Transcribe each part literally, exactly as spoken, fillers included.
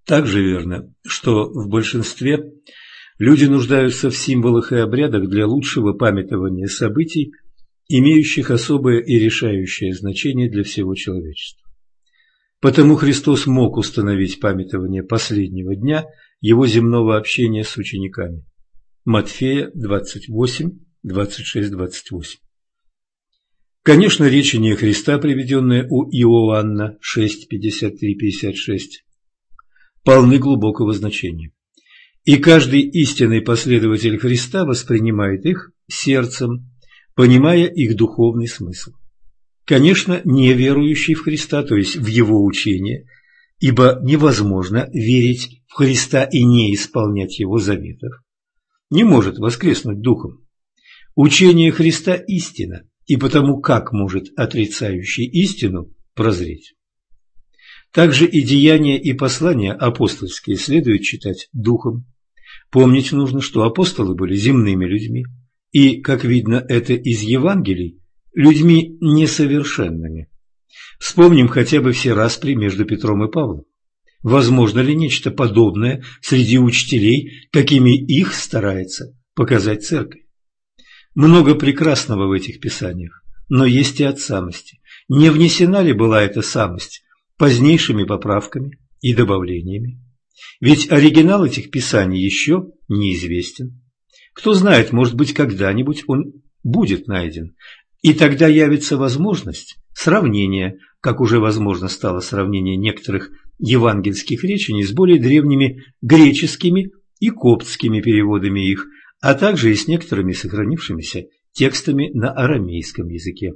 Также верно, что в большинстве люди нуждаются в символах и обрядах для лучшего памятования событий, имеющих особое и решающее значение для всего человечества. Потому Христос мог установить памятование последнего дня его земного общения с учениками. Матфея двадцать восемь, двадцать шесть, двадцать восемь. Конечно, речение Христа, приведенное у Иоанна шесть, пятьдесят три, пятьдесят шесть, полны глубокого значения. И каждый истинный последователь Христа воспринимает их сердцем, понимая их духовный смысл. Конечно, не верующий в Христа, то есть в Его учение, ибо невозможно верить в Христа и не исполнять Его заветов, не может воскреснуть духом. Учение Христа – истина, и потому как может отрицающий истину прозреть? Также и деяния и послания апостольские следует читать духом. Помнить нужно, что апостолы были земными людьми, и, как видно это из Евангелий, людьми несовершенными. Вспомним хотя бы все распри между Петром и Павлом. Возможно ли нечто подобное среди учителей, какими их старается показать церковь? Много прекрасного в этих писаниях, но есть и от самости. Не внесена ли была эта самость позднейшими поправками и добавлениями? Ведь оригинал этих писаний еще неизвестен. Кто знает, может быть, когда-нибудь он будет найден, и тогда явится возможность сравнения, как уже возможно стало сравнение некоторых евангельских речений с более древними греческими и коптскими переводами их, а также и с некоторыми сохранившимися текстами на арамейском языке.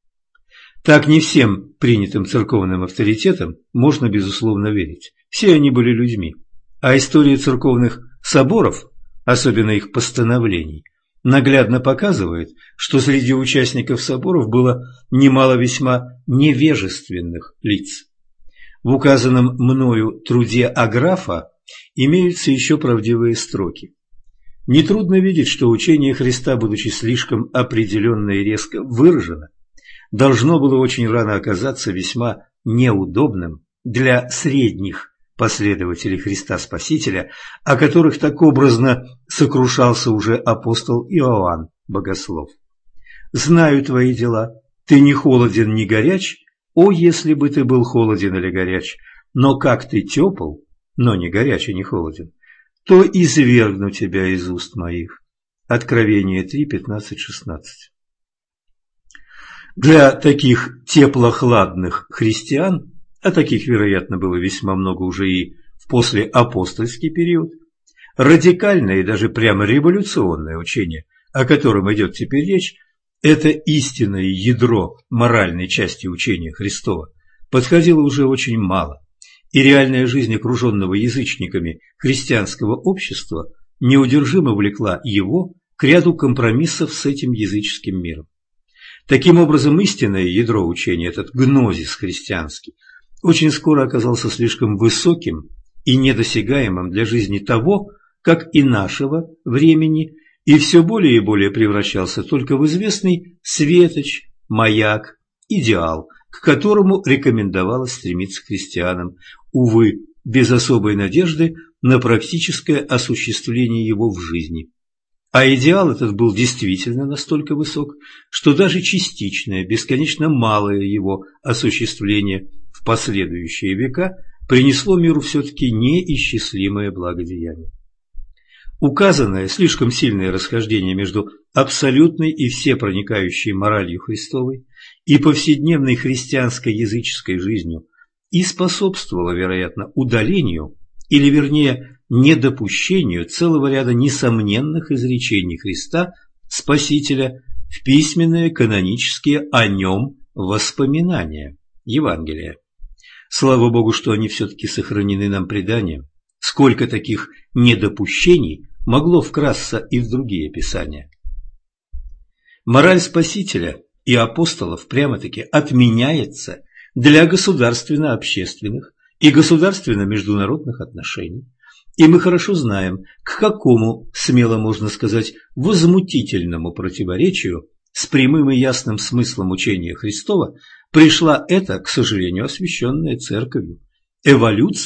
Так не всем принятым церковным авторитетам можно безусловно верить. Все они были людьми, а история церковных соборов, особенно их постановлений, наглядно показывает, что среди участников соборов было немало весьма невежественных лиц. В указанном мною труде Аграфа имеются еще правдивые строки. Нетрудно видеть, что учение Христа, будучи слишком определенно и резко выражено, должно было очень рано оказаться весьма неудобным для средних последователей Христа Спасителя, о которых так образно сокрушался уже апостол Иоанн Богослов. «Знаю твои дела, ты не холоден, ни горяч, о, если бы ты был холоден или горяч, но как ты тепл, но не горяч и не холоден, то извергну тебя из уст моих». Откровение три, пятнадцать, шестнадцать. Для таких теплохладных христиан, а таких, вероятно, было весьма много уже и в послеапостольский период, радикальное и даже прямо революционное учение, о котором идет теперь речь, это истинное ядро моральной части учения Христова, подходило уже очень мало, и реальная жизнь окруженного язычниками христианского общества неудержимо влекла его к ряду компромиссов с этим языческим миром. Таким образом, истинное ядро учения, этот гнозис христианский, очень скоро оказался слишком высоким и недосягаемым для жизни того, как и нашего времени, и все более и более превращался только в известный светоч, маяк, идеал, к которому рекомендовалось стремиться христианам, увы, без особой надежды на практическое осуществление его в жизни. А идеал этот был действительно настолько высок, что даже частичное, бесконечно малое его осуществление в последующие века принесло миру все-таки неисчислимое благодеяние. Указанное слишком сильное расхождение между абсолютной и всепроникающей моралью Христовой и повседневной христианской языческой жизнью и способствовало, вероятно, удалению, или вернее недопущению целого ряда несомненных изречений Христа Спасителя в письменные канонические о нем воспоминания Евангелия. Слава Богу, что они все-таки сохранены нам преданием. Сколько таких недопущений могло вкрасться и в другие писания. Мораль Спасителя и апостолов прямо-таки отменяется для государственно-общественных и государственно-международных отношений. И мы хорошо знаем, к какому, смело можно сказать, возмутительному противоречию с прямым и ясным смыслом учения Христова пришла эта, к сожалению, освященная Церковью, эволюция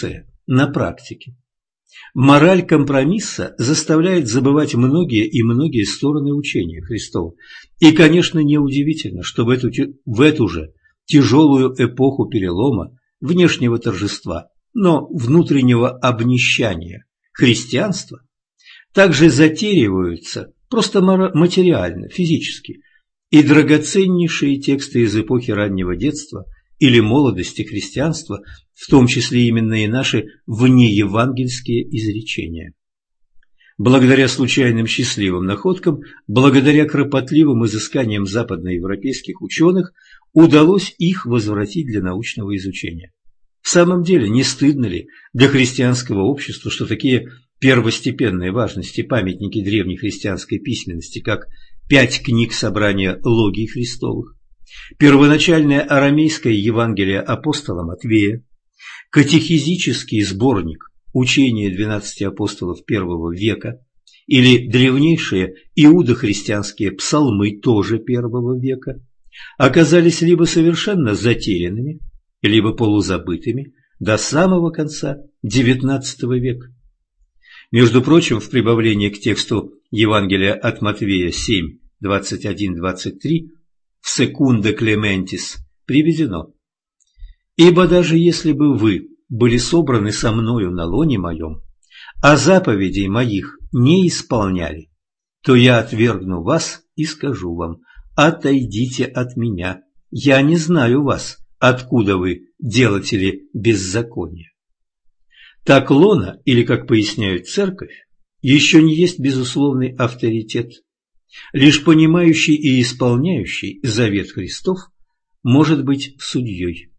на практике. Мораль компромисса заставляет забывать многие и многие стороны учения Христова. И, конечно, неудивительно, что в эту, в эту же тяжелую эпоху перелома, внешнего торжества, но внутреннего обнищания христианства, также затериваются просто материально, физически, и драгоценнейшие тексты из эпохи раннего детства или молодости христианства, в том числе именно и наши внеевангельские изречения. Благодаря случайным счастливым находкам, благодаря кропотливым изысканиям западноевропейских ученых, удалось их возвратить для научного изучения. В самом деле, не стыдно ли для христианского общества, что такие первостепенной важности памятники древней христианской письменности, как пять книг собрания логий Христовых, первоначальное арамейское Евангелие апостола Матвея, катехизический сборник «Учение двенадцати апостолов первого века» или древнейшие иудохристианские псалмы тоже первого века, оказались либо совершенно затерянными, либо полузабытыми до самого конца девятнадцатого века. Между прочим, в прибавлении к тексту Евангелия от Матвея семь, двадцать один двадцать три в «Секунде Клементис» приведено: «Ибо даже если бы вы были собраны со мною на лоне моем, а заповедей моих не исполняли, то я отвергну вас и скажу вам: отойдите от меня, я не знаю вас, откуда вы, делатели беззакония». Так лона, или, как поясняют церковь, еще не есть безусловный авторитет. Лишь понимающий и исполняющий завет Христов может быть судьей.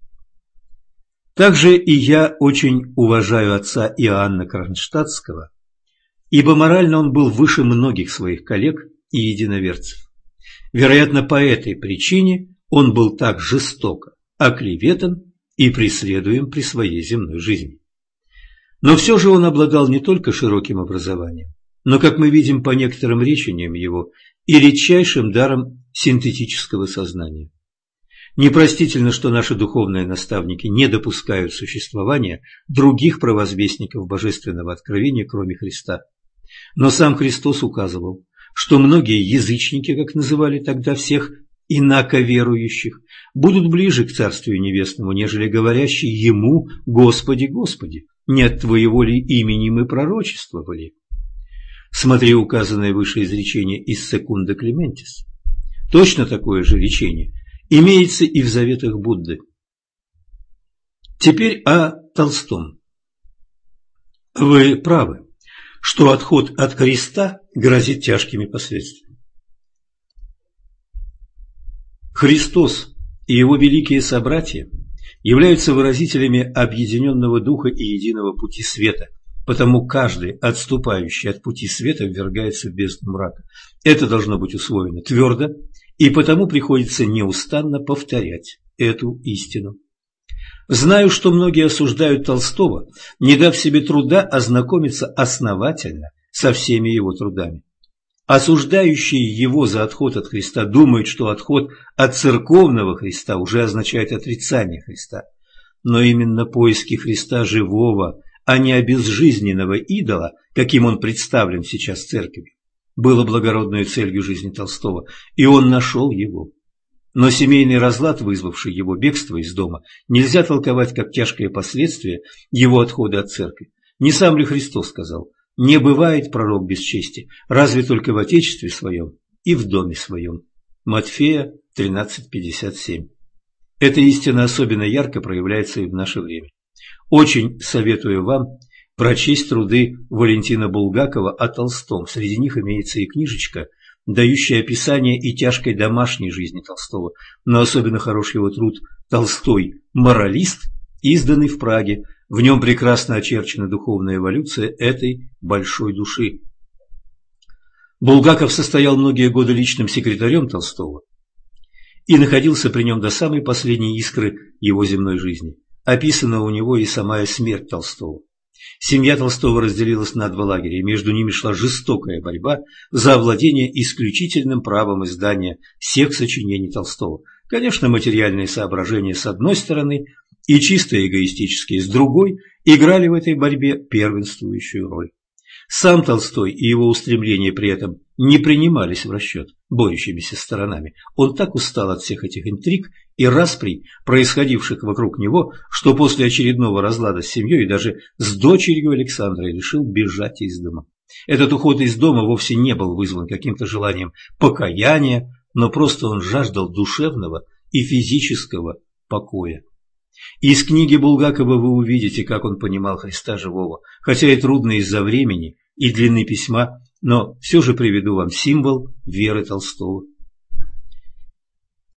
Также и я очень уважаю отца Иоанна Кронштадтского, ибо морально он был выше многих своих коллег и единоверцев. Вероятно, по этой причине он был так жестоко оклеветан и преследуем при своей земной жизни. Но все же он обладал не только широким образованием, но, как мы видим по некоторым речениям его, и редчайшим даром синтетического сознания. Непростительно, что наши духовные наставники не допускают существования других провозвестников божественного откровения, кроме Христа. Но сам Христос указывал, что многие язычники, как называли тогда всех инаковерующих, будут ближе к Царствию Небесному, нежели говорящие Ему: «Господи, Господи, не от Твоего ли имени мы пророчествовали?» Смотри указанное выше изречение из «Секунда Клементис». Точно такое же речение имеется и в заветах Будды. Теперь о Толстом. Вы правы, что отход от креста грозит тяжкими последствиями. Христос и его великие собратья являются выразителями объединенного духа и единого пути света, потому каждый, отступающий от пути света, ввергается в бездну мрака. Это должно быть усвоено твердо, и потому приходится неустанно повторять эту истину. Знаю, что многие осуждают Толстого, не дав себе труда ознакомиться основательно со всеми его трудами. Осуждающие его за отход от Христа думают, что отход от церковного Христа уже означает отрицание Христа. Но именно поиски Христа живого, а не обезжизненного идола, каким он представлен сейчас церковью, было благородной целью жизни Толстого, и он нашел его. Но семейный разлад, вызвавший его бегство из дома, нельзя толковать как тяжкое последствие его отхода от церкви. Не сам ли Христос сказал: «Не бывает пророк без чести, разве только в отечестве своем и в доме своем». Матфея тринадцать пятьдесят семь. Эта истина особенно ярко проявляется и в наше время. Очень советую вам прочесть труды Валентина Булгакова о Толстом. Среди них имеется и книжечка, дающая описание и тяжкой домашней жизни Толстого, но особенно хороший его труд «Толстой. Моралист», изданный в Праге. В нем прекрасно очерчена духовная эволюция этой большой души. Булгаков состоял многие годы личным секретарем Толстого и находился при нем до самой последней искры его земной жизни. Описана у него и самая смерть Толстого. Семья Толстого разделилась на два лагеря, и между ними шла жестокая борьба за овладение исключительным правом издания всех сочинений Толстого. Конечно, материальные соображения с одной стороны и чисто эгоистические с другой играли в этой борьбе первенствующую роль. Сам Толстой и его устремления при этом не принимались в расчет борющимися сторонами. Он так устал от всех этих интриг и расприй, происходивших вокруг него, что после очередного разлада с семьей и даже с дочерью Александрой решил бежать из дома. Этот уход из дома вовсе не был вызван каким-то желанием покаяния, но просто он жаждал душевного и физического покоя. Из книги Булгакова вы увидите, как он понимал Христа живого, хотя и трудно из-за времени и длины письма, но все же приведу вам символ веры Толстого.